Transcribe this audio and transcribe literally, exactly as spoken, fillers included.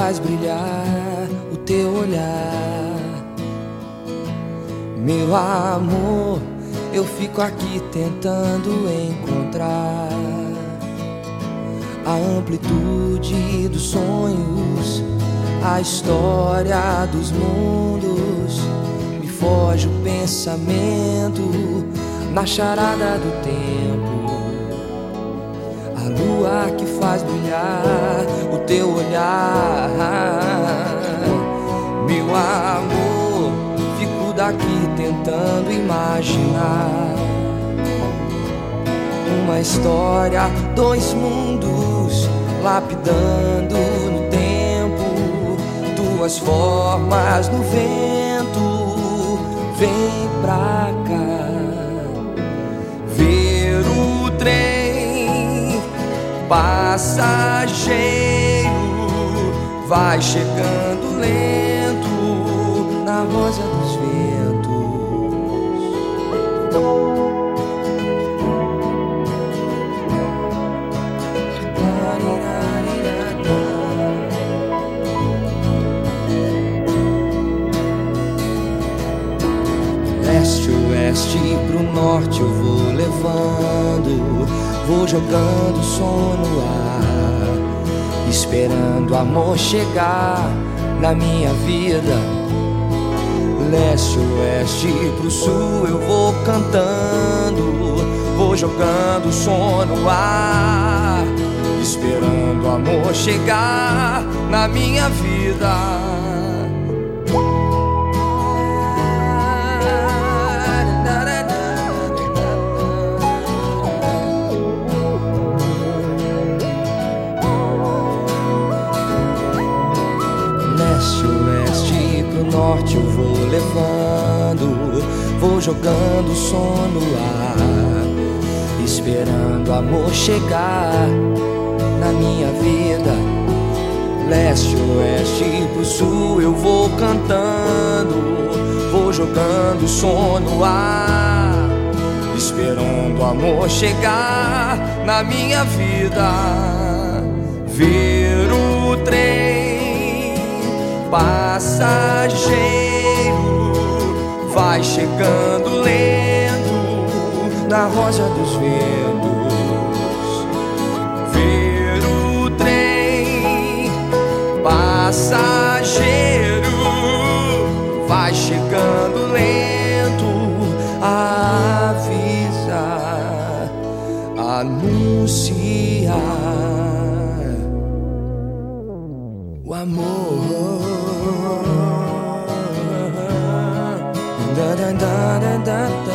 faz brilhar o teu olhar. Meu amor, eu fico aqui tentando encontrar a amplitude dos sonhos, a história dos mundos. Me foge o pensamento na charada do tempo, a lua que faz brilhar o teu olhar. Meu amor, fico daqui tentando imaginar uma história, dois mundos lapidando no tempo, duas formas no vento. Vem pra cá ver o trem passageiro, vai chegando lento na rosa dos ventos. Leste, oeste pro norte eu vou levando, vou jogando som no ar, esperando o amor chegar na minha vida. Leste, oeste pro sul eu vou cantando, vou jogando som no ar, esperando o amor chegar na minha vida. Leste, oeste pro norte eu vou levando, vou jogando som no ar, esperando o amor chegar na minha vida. Leste, oeste pro sul eu vou cantando, vou jogando som no ar, esperando o amor chegar na minha vida. Ver o trem passageiro vai chegando lento na rosa dos ventos. Ver o trem passageiro vai chegando lento, avisa, anuncia o amor. Da da da da da.